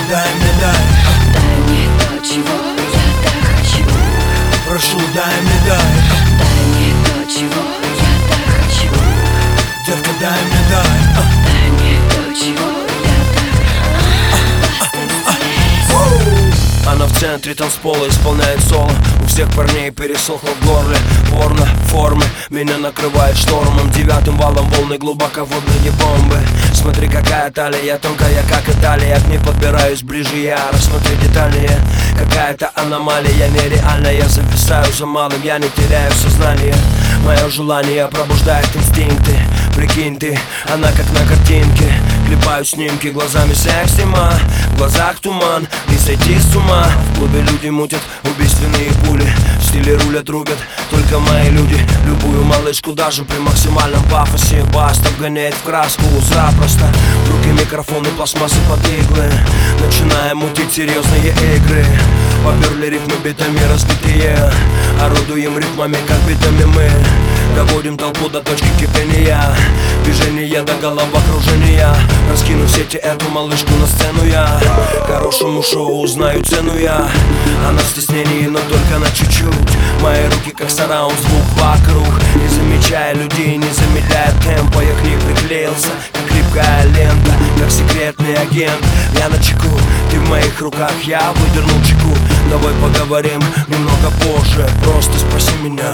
дай мне, дай мне то, чего я так хочу. прошу, дай мне, дай мне то, чего я так хочу. Детка, дай мне, дай мне то, чего я так Она в центре танцпола исполняет соло. У всех парней пересохло в горле. Порно, формы, меня накрывает штормом. Девятым валом волны глубоководные бомбы. Смотри, какая талия, тонкая, как Италия. К ней подбираюсь ближе я, рассмотри детальнее. Какая-то аномалия нереальная. Зависаю за малым, я не теряю сознание. Мое желание пробуждает инстинкты. Прикинь ты, она как на картинке. Клепаю снимки глазами секси-ма. В глазах туман, не сойти с ума. В клубе люди мутят убийственные пули. В стиле рулят, рубят только мои люди. Любую малышку даже при максимальном пафосе. Баста вгоняет в краску запросто. В руки микрофон и пластмассы под иглы. Начинаем мутить серьезные игры. Поперли ритмы битами разбитые. Орудуем ритмами, как битами мы. Доводим толпу до точки кипения. Движение до головокружения. Раскину в сети эту малышку на сцену я. Хорошему шоу узнаю цену я. Она в стеснении, но только на чуть-чуть. Мои руки как сараунд, звук вокруг. Не замечая людей, не замедляя темпа. Я к ней приклеился, как липкая лента. Как секретный агент, я на чеку. Ты в моих руках, я выдернул чеку. Давай поговорим немного позже. Просто спроси меня,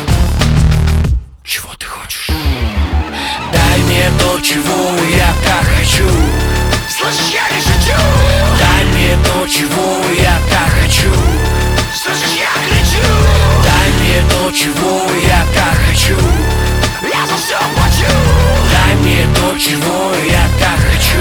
чего ты хочешь? Дай мне то, чего я так хочу. Слышишь, я не шучу. Дай мне то, чего я так хочу. Слышишь, я кричу. Дай мне то, чего я так хочу. Я за все плачу. Дай мне то, чего я так хочу.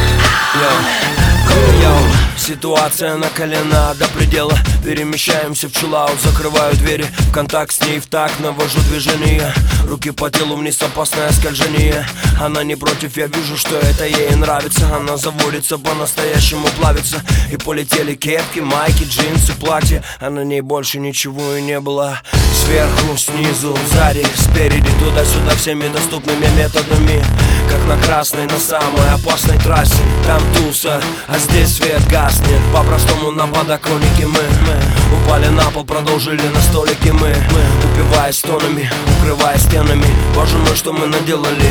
Ситуация накалена до предела. Перемещаемся в чиллаут, закрываю двери. В контакт с ней в такт, навожу движение. Руки по телу вниз, опасное скольжение. Она не против, я вижу, что это ей нравится. Она заводится, по-настоящему плавится. И полетели кепки, майки, джинсы, платья. А на ней больше ничего и не было. Сверху, снизу, сзади, спереди, туда-сюда, всеми доступными методами. Как на красной, на самой опасной трассе. Там туса, а здесь свет гаснет. По-простому на подоконнике мы упали на пол, продолжили на столике мы упиваясь тонами, укрывая стенами. Боже мой, что мы наделали.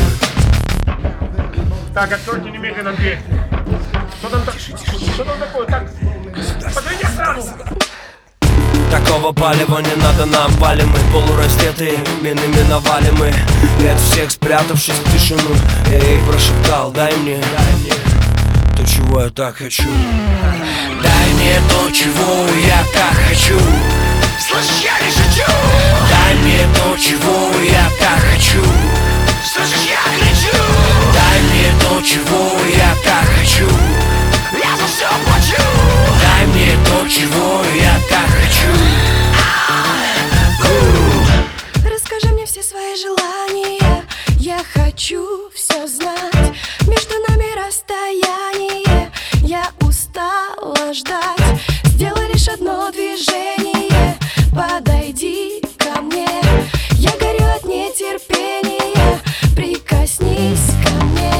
Так, откройте немедленно дверь. Что там такое? Так, подойди сразу. Такого палева не надо нам, палим мы полураздетые, минами навалим мы. И от всех спрятавшись в тишину, я ей прошептал: дай мне то, чего я так хочу. Дай мне то, чего я так хочу. Слышишь, я не шучу. Дай мне то, чего я так хочу. Слышишь, я кричу. Дай мне то, чего я так хочу. Я за все плачу. Дай мне то, чего я так хочу. Расскажи мне все свои желания. Я хочу все знать. Между нами расстояние. Я устала ждать. Сделай лишь одно движение. Подойди ко мне. Я горю от нетерпения. Прикоснись ко мне.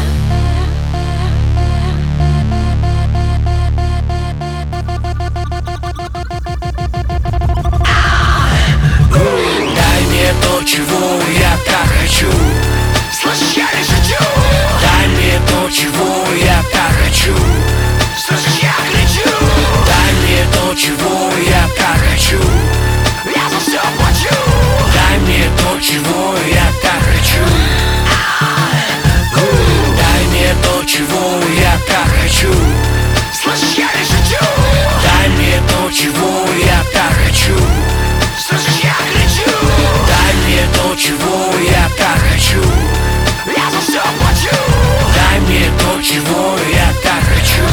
Дай мне то, чего я так хочу. Слышишь, я не шучу. Дай мне то, чего я так хочу. Слышишь, я кричу. Дай мне то, чего я так хочу. Я за все плачу. Дай мне то, чего я так хочу. Дай мне то, чего я так хочу. Слышишь, я не шучу. Дай мне то, чего я так хочу. Слышишь, я кричу. Дай мне то, чего я так хочу. Я за все плачу. Дай мне то, чего я так хочу.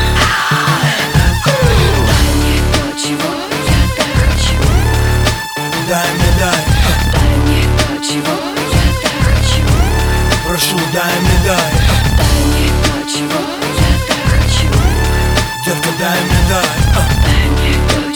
Дай мне то, чего я так хочу. Дай мне, дай Дай мне то, чего я так хочу. прошу, дай мне, дай мне то, чего я так хочу. Детка, дай мне, дай Дай мне то,